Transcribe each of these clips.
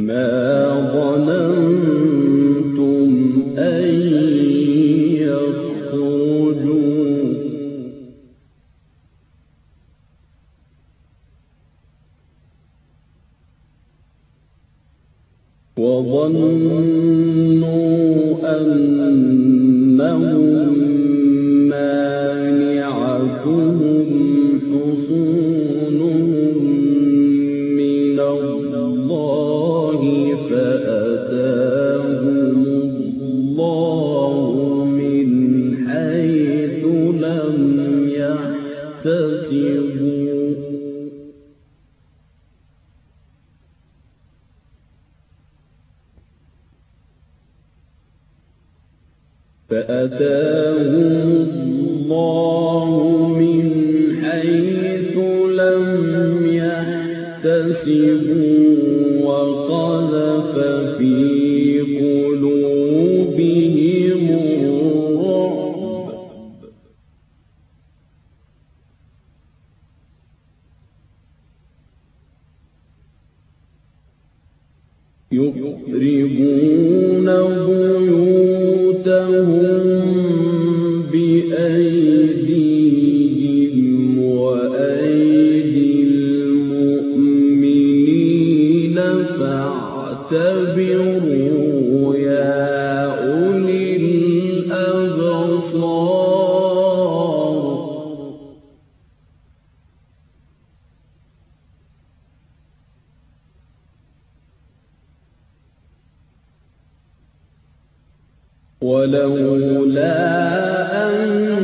ما ظننتم أن يخرجوا وظنوا أنهم مانعتهم حصونهم من الله فأتاهم الله من حيث لم يحتسبوا وقذف في قلوبهم الرعب يخربون بيوتهم بأيديهم وأيدي المؤمنين فاعتبروا يا أولي الأبصار ولولا أن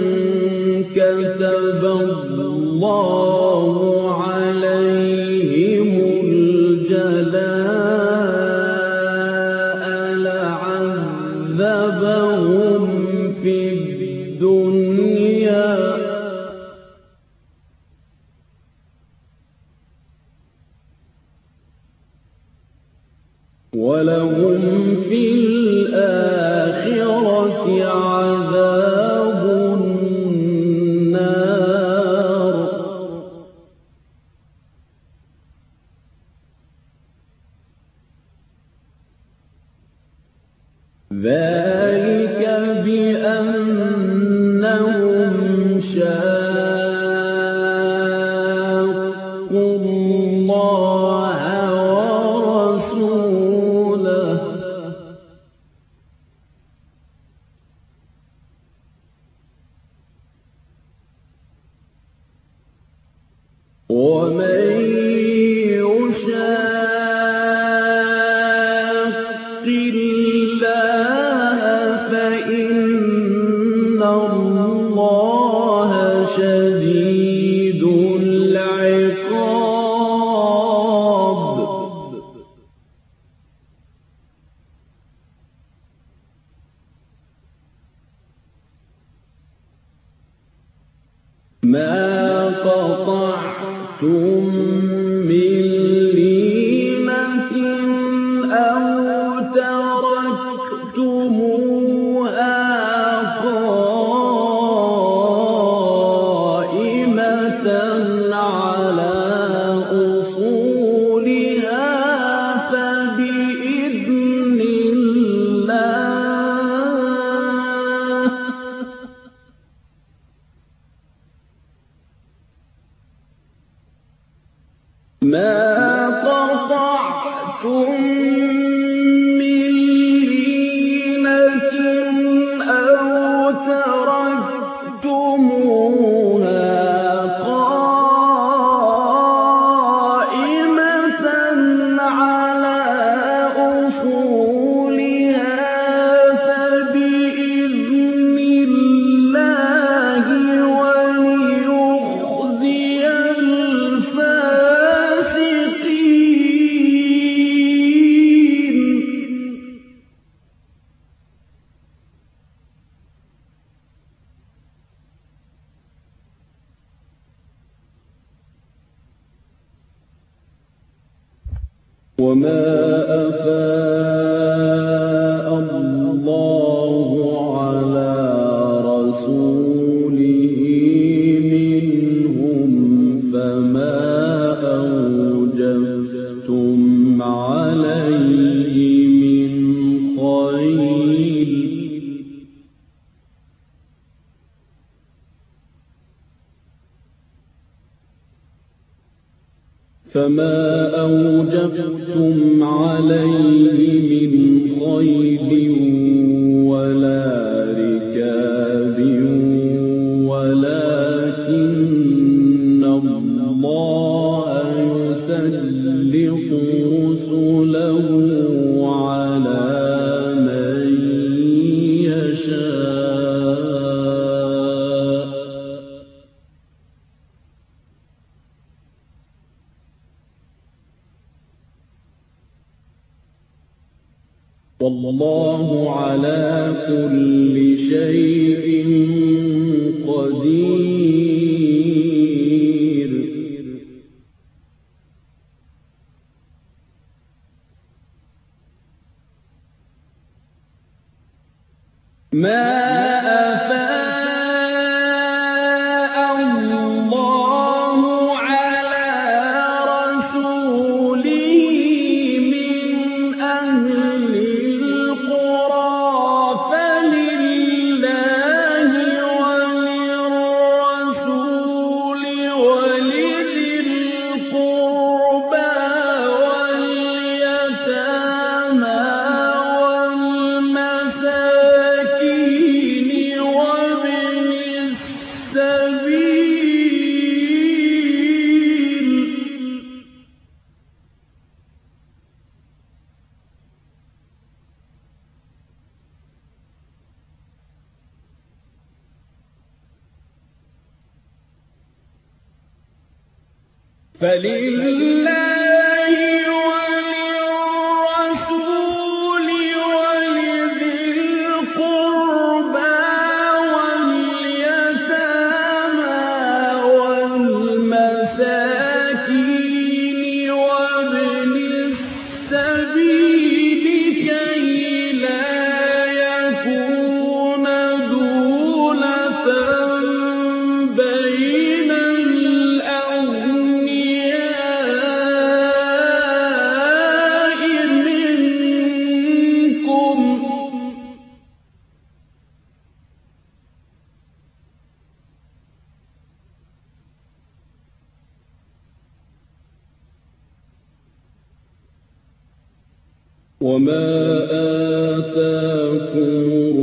كتب الله عليهم الجلاء لعذبهم في الدنيا ولهم في الآخرة عذاب النار ذلك بأنهم شاقوا الله ورسوله ومن يشاق الله فإن الله شديد العقاب ما قطعتم من لينة أو تركتموها قائمة على أصولها فبإذن الله ما قطعتم من لينة أو تركتموها قائمة على أصولها فبإذن الله وليخزي وما أفاء الله على رسوله منهم فما أوجفتم عليه من خيل فما أوجفتم عليه من خيل ولا ركاب ولكن الله يسلط رسله على من يشاء والله على كل شيء قدير ما أفاء الله على رسوله من أهل القرى فلله وللرسول ولذي القربى واليتامى والمساكين وابن السبيل فلله وللرسول ولذي القربى واليتامى والمساكين وابن السبيل كي لا يكون دولة بين الأغنياء منكم وما آتاكم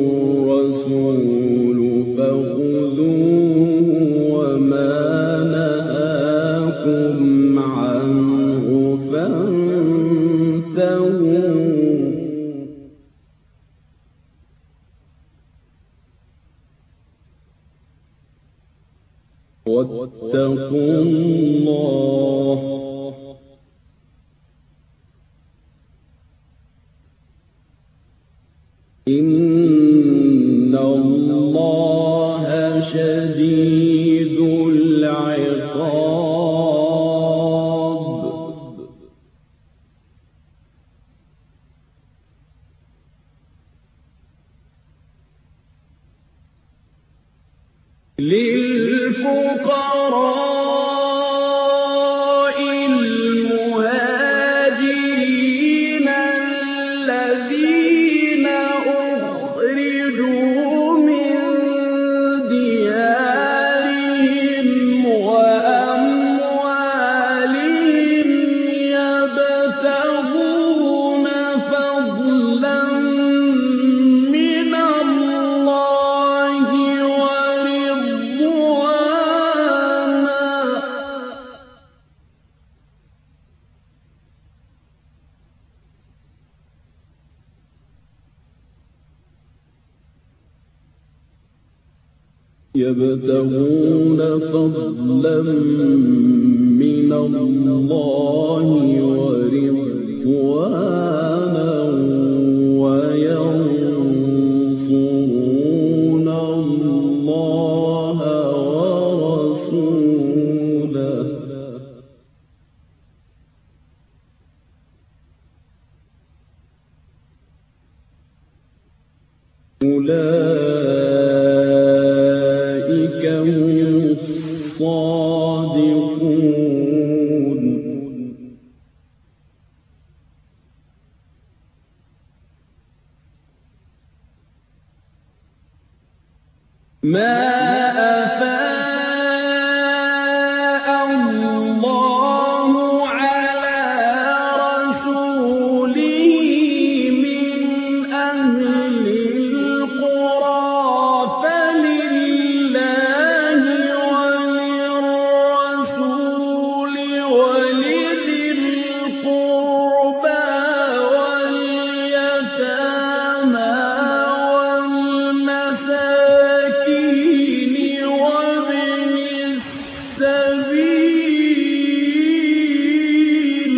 الرسول فخذوه وما نهاكم عنه فانتهوا واتقوا الله إن الله شديد العقاب للفقراء المهاجرين الذين أخرجوا من ديارهم وأموالهم يبتغون فضلا من الله ورضوانا يبتغون فضلا من الله ورضوانا وينصرون الله ورسوله أولئك هم الصادقون مَا أَفَاءَ اللَّهُ عَلَىٰ رَسُولِهِ مِنْ أَهْلِ الْقُرَىٰ فَلِلَّهِ وَلِلرَّسُولِ وَلِذِي الْقُرْبَىٰ وَالْيَتَامَىٰ وَالْمَسَاكِينِ وَابْنِ السَّبِيلِ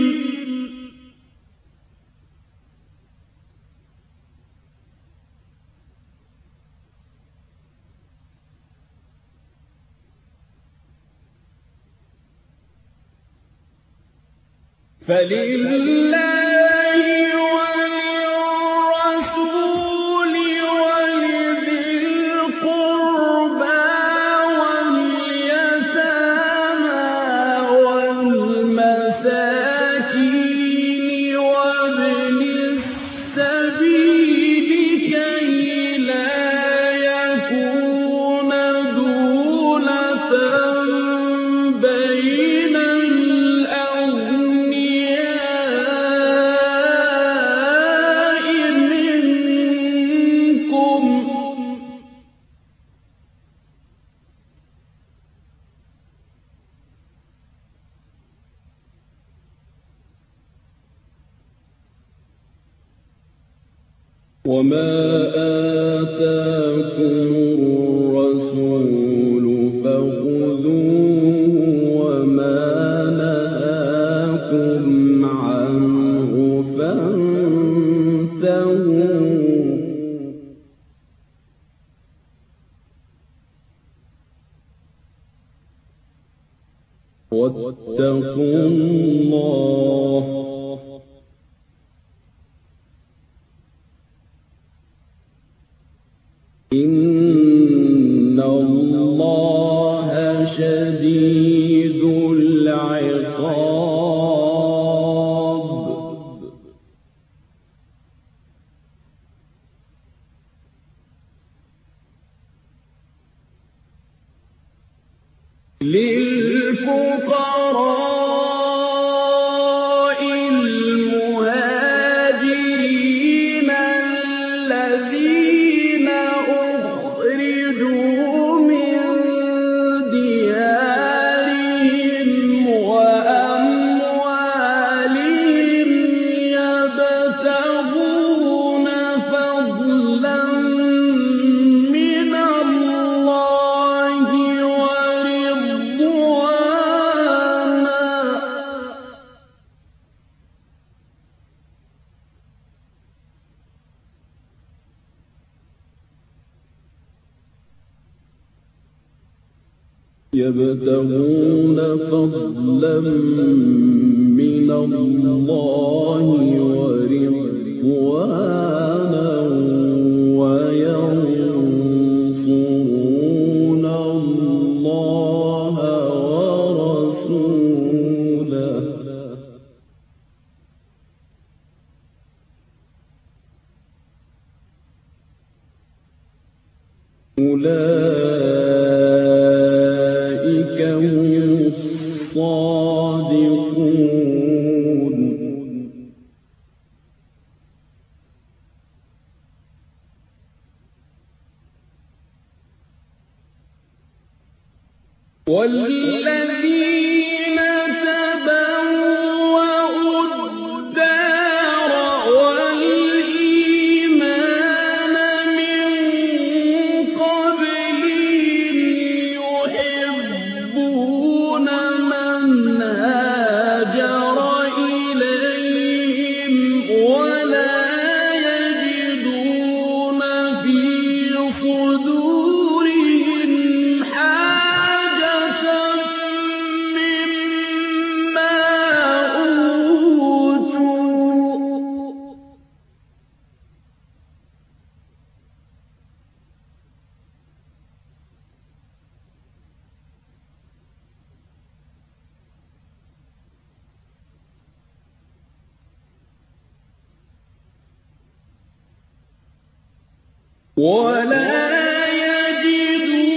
كَيْ لَا يَكُونَ دُولَةً بَيْنَ الْأَغْنِيَاءِ مِنكُمْ ۚ وَمَا آتَاكُمُ الرَّسُولُ فَخُذُوهُ وَمَا نَهَاكُمْ عَنْهُ فَانتَهُوا ۚ وَاتَّقُوا اللَّهَ ۖ إِنَّ اللَّهَ شَدِيدُ الْعِقَابِ. لِلْفُقَرَاءِ الْمُهَاجِرِينَ الَّذِينَ أُخْرِجُوا مِن دِيَارِهِمْ وَأَمْوَالِهِمْ يَبْتَغُونَ فَضْلًا مِّنَ اللَّهِ وَرِضْوَانًا وَيَنصُرُونَ اللَّهَ وَرَسُولَهُ ۚ أُولَٰئِكَ هُمُ الصَّادِقُونَ. وَالَّذِينَ تَبَوَّءُوا الدَّارَ وَالْإِيمَانَ مِن قَبْلِهِمْ يُحِبُّونَ مَنْ هَاجَرَ إِلَيْهِمْ وَلَا يَجِدُونَ فِي صُدُورِهِمْ حَاجَةً مِّمَّا أُوتُوا ۚ وَلَا يَجِدُونَ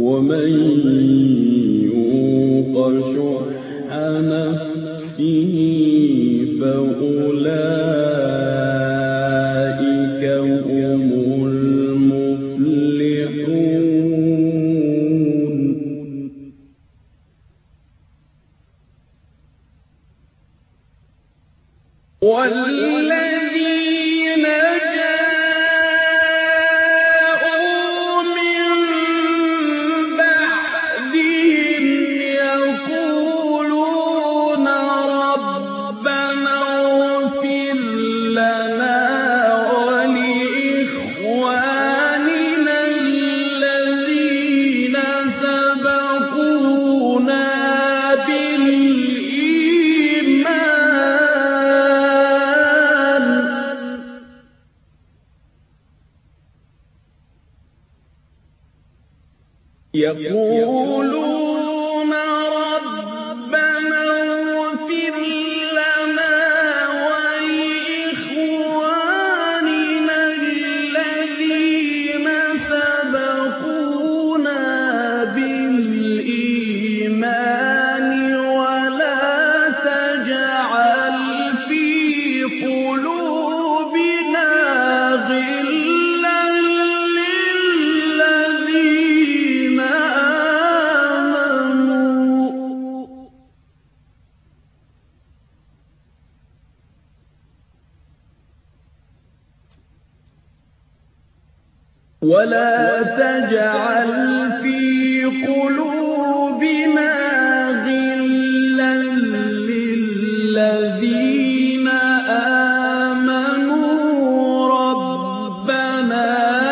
ومن يوق شح نفسه فأولئك هم المفلحون. والذين جاءوا من بعدهم يقولون ربنا اغفر لنا ولإخواننا الذين سبقونا يقولون ربنا اغفر لنا ولإخواننا الذين سبقونا بالإيمان ولا تجعل في قلوبنا غلا للذين ولا تجعل في قلوبنا غلا للذين آمنوا ربنا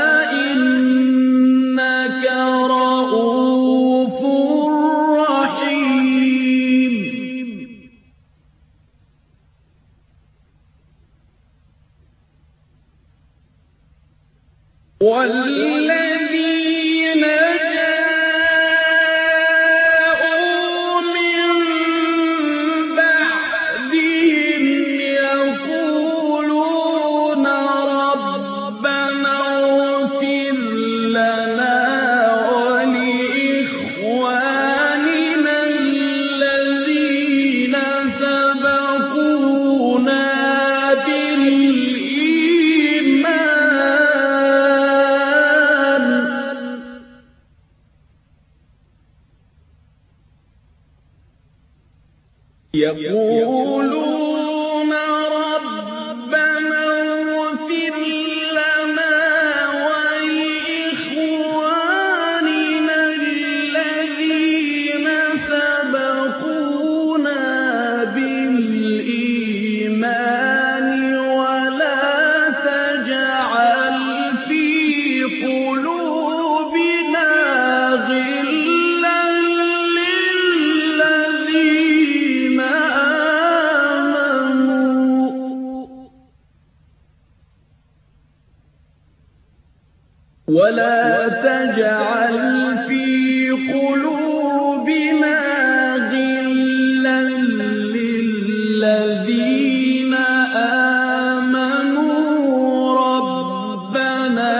إنك رؤوف رحيم. والذين جاءوا من بعدهم يقولون ربنا اغفر لنا ولإخواننا الذين سبقونا يقولون ربنا اغفر لنا ولإخواننا الذين سبقونا بالإيمان ولا تجعل في قلوبنا غلا للذين ولا تجعل في قلوبنا غلا للذين آمنوا ربنا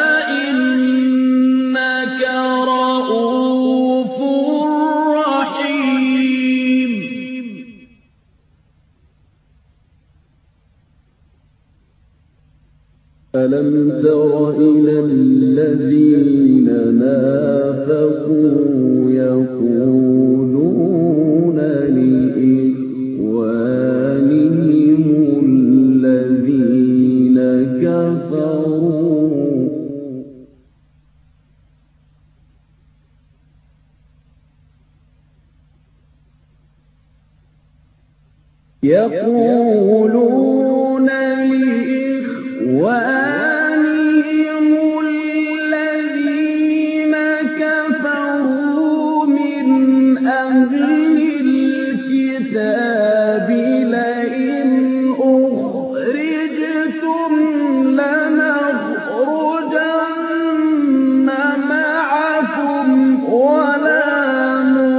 إنك رؤوف رحيم. ألم تر إلى الذين نافقوا يقولون لإخوانهم الذين كفروا يقولون لإخوانهم الذين كفروا من أهل الكتاب لئن أخرجتم لنخرجن معكم ولا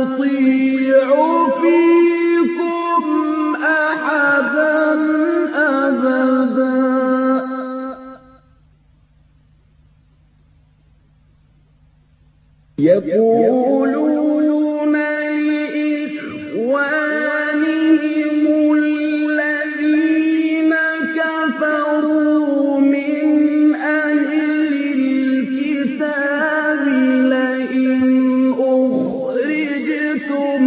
نطيع فيكم أحدا يقولون لإخوانهم الذين كفروا من أهل الكتاب لئن أخرجتم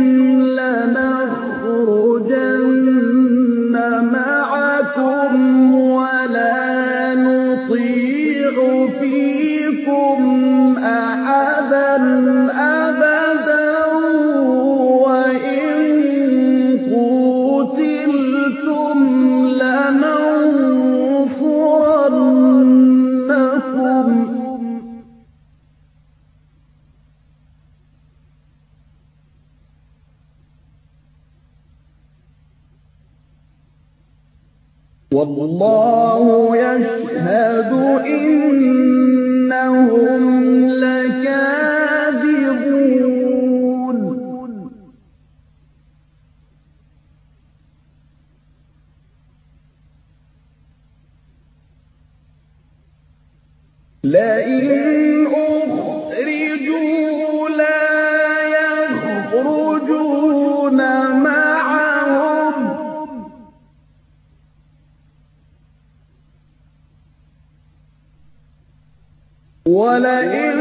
لنخرجن معكم ولا نطيع فيكم أحدا أبدا وإن قوتلتم لننصرنكم والله يشهد إنهم لكاذبون لئن أخرجوا لا يخرجون معهم ولئن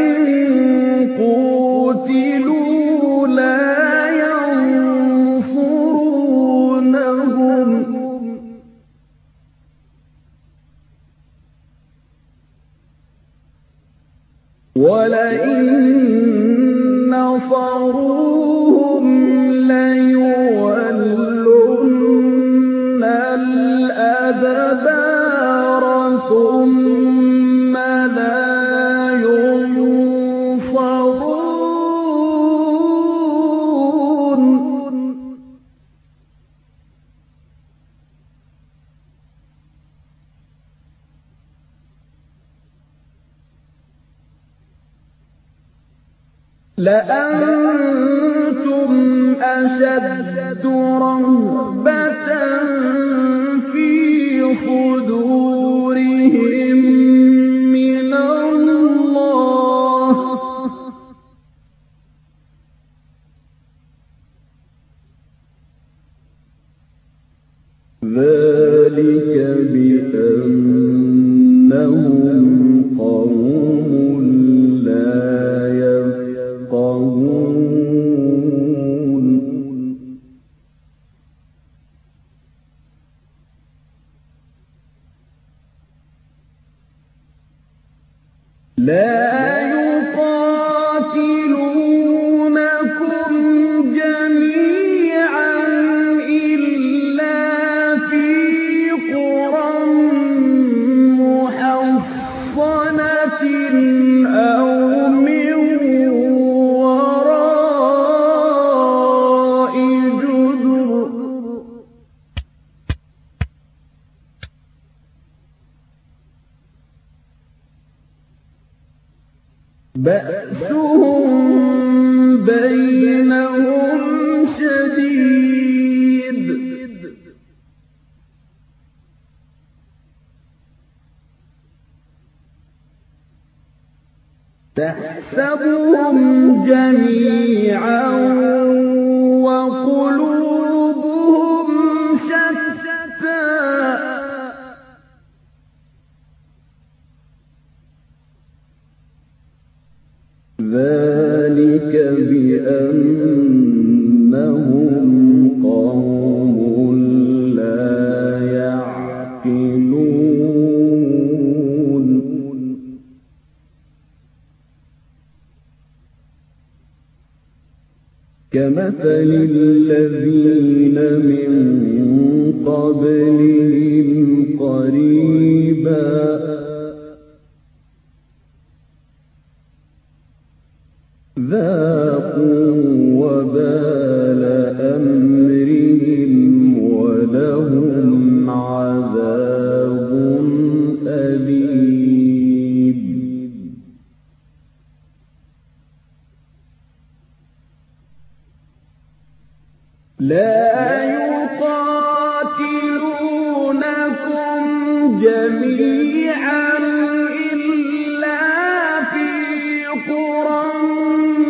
قوتلوا لا ينصرونهم ولئن نصروهم ليولن الأدبار ثم لا ينصرون لأنتم أشد رهبة في صدورهم من الله ذلك بأنهم قوم لا يفقهون لا يقاتلونكم جميعا إلا في قرى محصنة أو من وراء جدر بأسهم بينهم شديد تحسبهم جميعا وقلوبهم شتى ذلك بأنهم قوم لا يعقلون كمثل الذين من قبلهم قريبا ذاقوا وبال أمرهم ولهم عذاب أليم لا يقاتلونكم جميعا إلا في قرى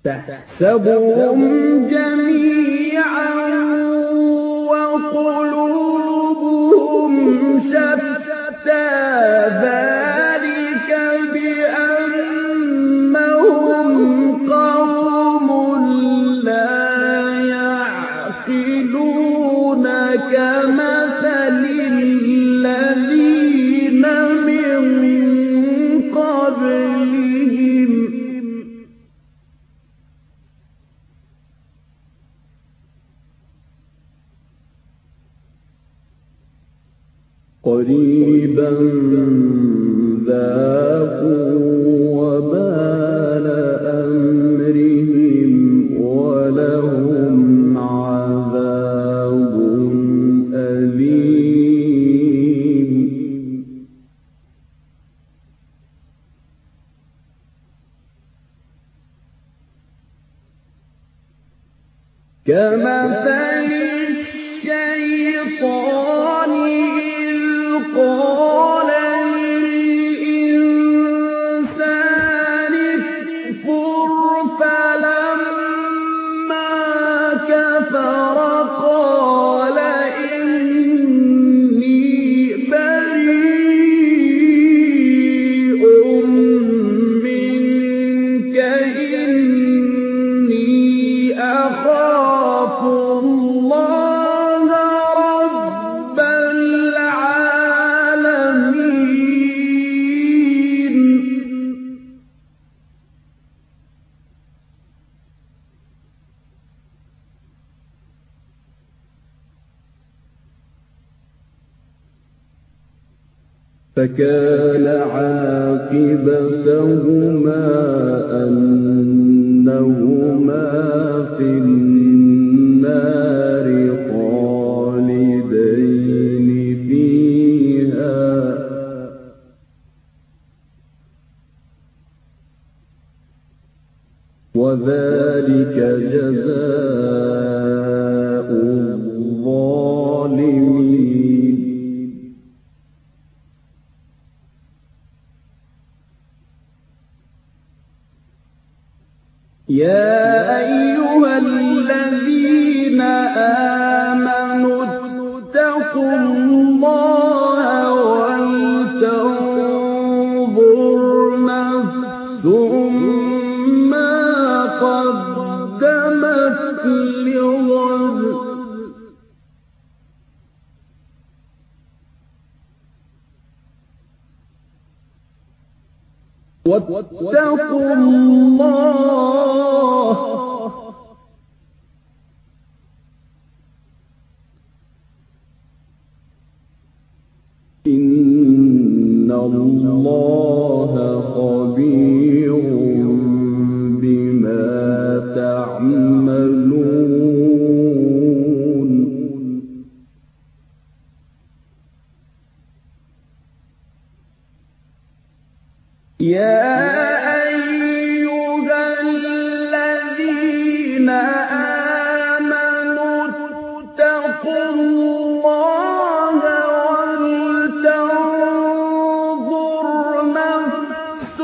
تحسبهم جميعا وقلوبهم شتى ذلك بأنهم قوم لا يعقلون كمثل الذين من قبلهم قريبا ذاقوا وبال أمرهم ولهم عذاب أليم كمثل الشيطان قال للإنسان اكفر فلما كفر قال إني بريء منك إني أخاف الله رب العالمين فكان عاقبتهما أنهما في النار خالدين فيها وذلك جزاء الظالمين يا أيها الذين آمنوا اتقوا الله ولتنظر نفس ما قدمت لغد واتقوا الله إن الله خبير بما تعملون يا أيها الذين آمنوا اتقوا الله ولتنظر نفس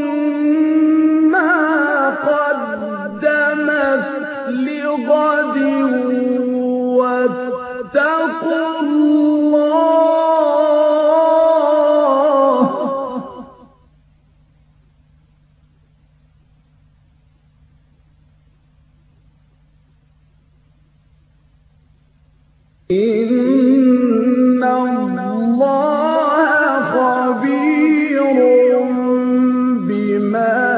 ما قدمت لغد واتقوا الله إن الله خبير بما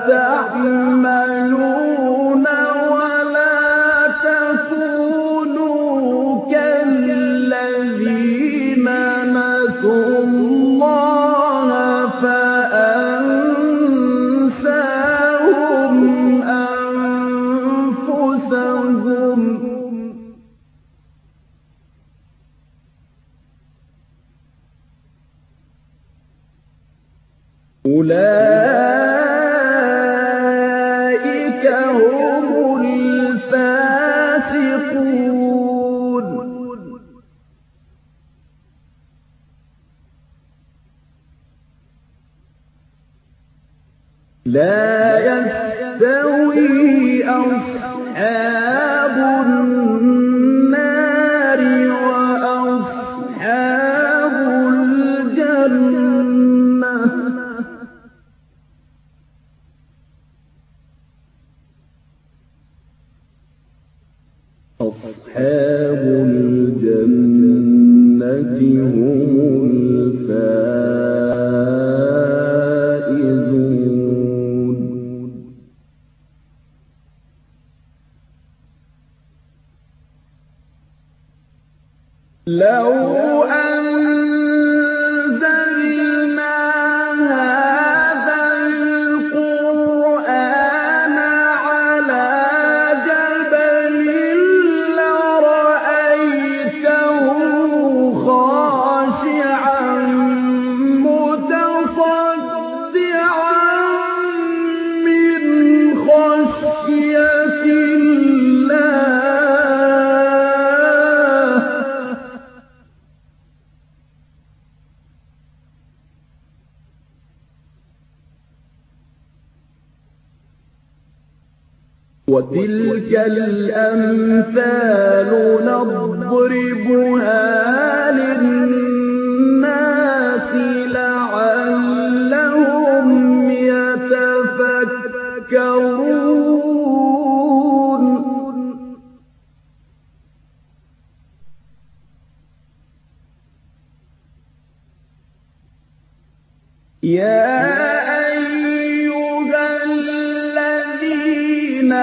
تعملون ولا تكونوا كالذين نسوا الله فأنساهم أنفسهم أولئك هم الفاسقون لا يستوي أصحاب النار وأصحاب الجنة أصحاب الجنة هم الفائزون لو أنزلنا هذا القرآن على جبل لرأيته خاشعا متصدعا من خشية الله وتلك الأمثال نضربها للناس لعلهم يتفكرون يا أيها الذين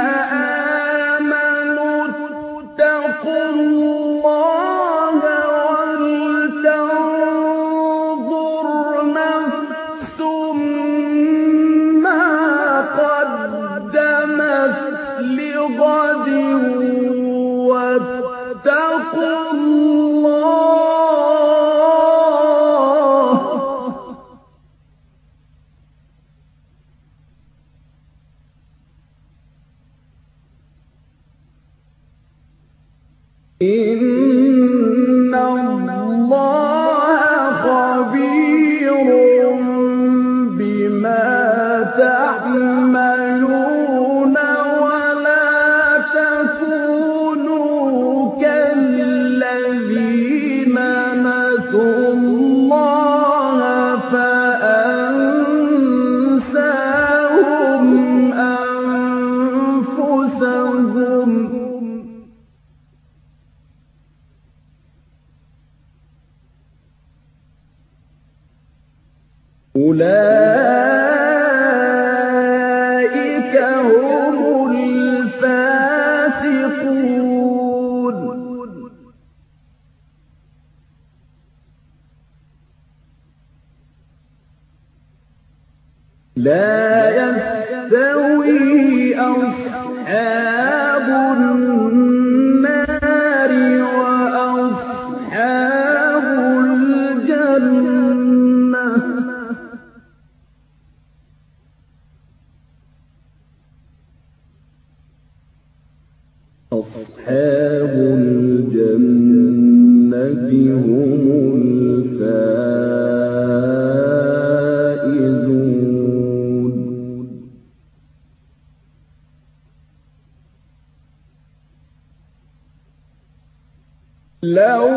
آمنوا اتقوا الله ولتنظر نفس ما قدمت لغد واتقوا الله إن الله خبير بما تعملون ولا تكونوا كالذين نسوا الله فأنساهم أنفسهم أولئك هم الفاسقون لا يستوي أصحاب النار وأصحاب الجنة أصحاب الجنة هم الفائزون لو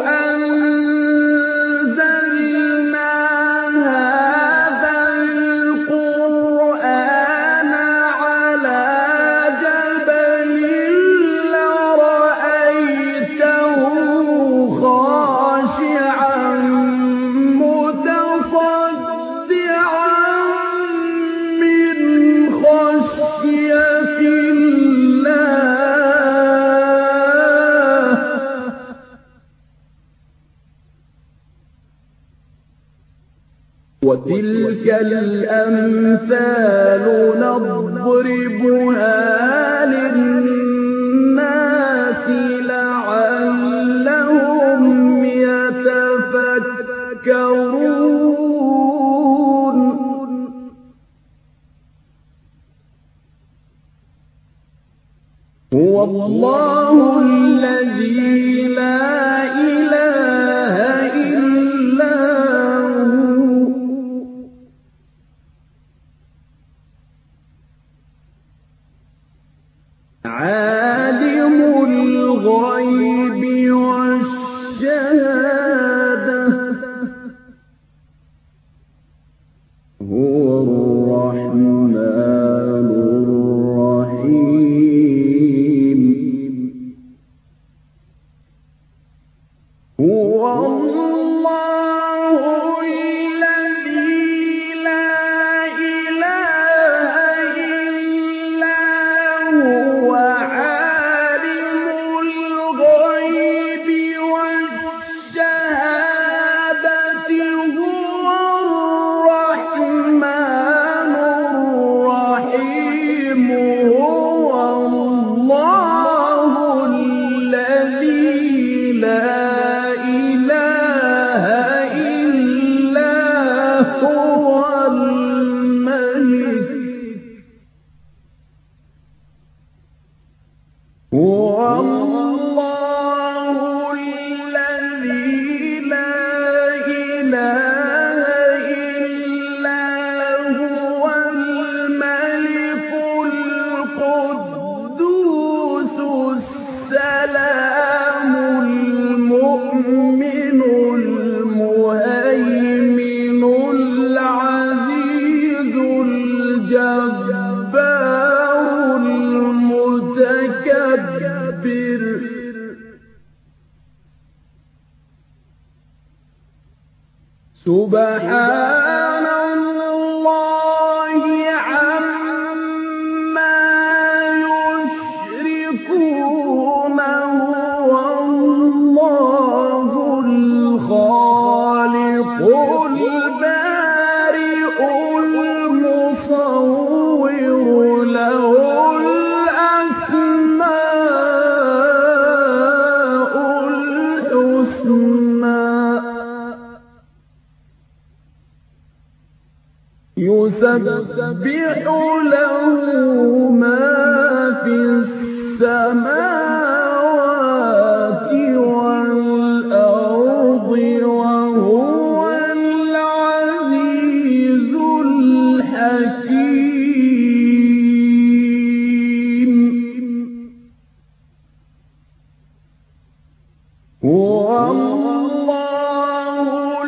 أنزلنا هذا القرآن على جبل لرأيته خاشعا متصدعا من خشية الله وتلك الأمثال نضربها للناس لعلهم يتفكرون هو الله الذي لا إله إلا هو. الجبار المتكبر سبحان الله عما يشركون هو الله الخالق البارئ المصور له الأسماء الحسنى يسبح له ما في السماوات والأرض وهو العزيز الحكيم هو الله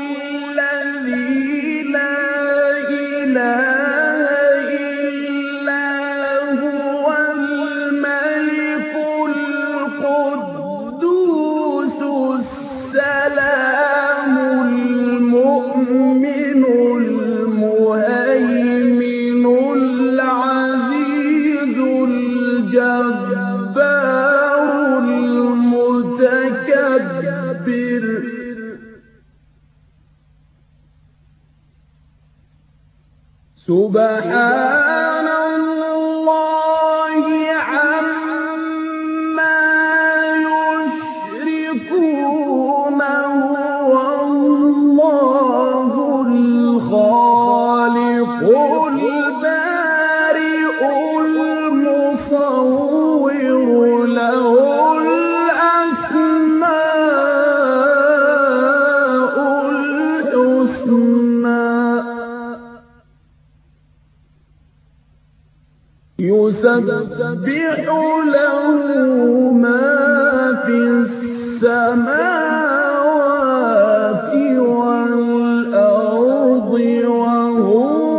الذي لا إله إلا هو الملك القدوس السلام المؤمن المهيمن العزيز الجبار المتكبر سبحان الله عما يشركون هو الله الخالق البارئ المصور له الأسماء الحسنى يسبح له ما في السماوات والأرض وهو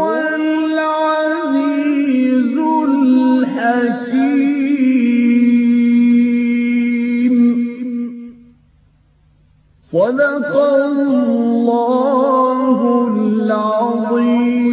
العزيز الحكيم صدق الله العظيم.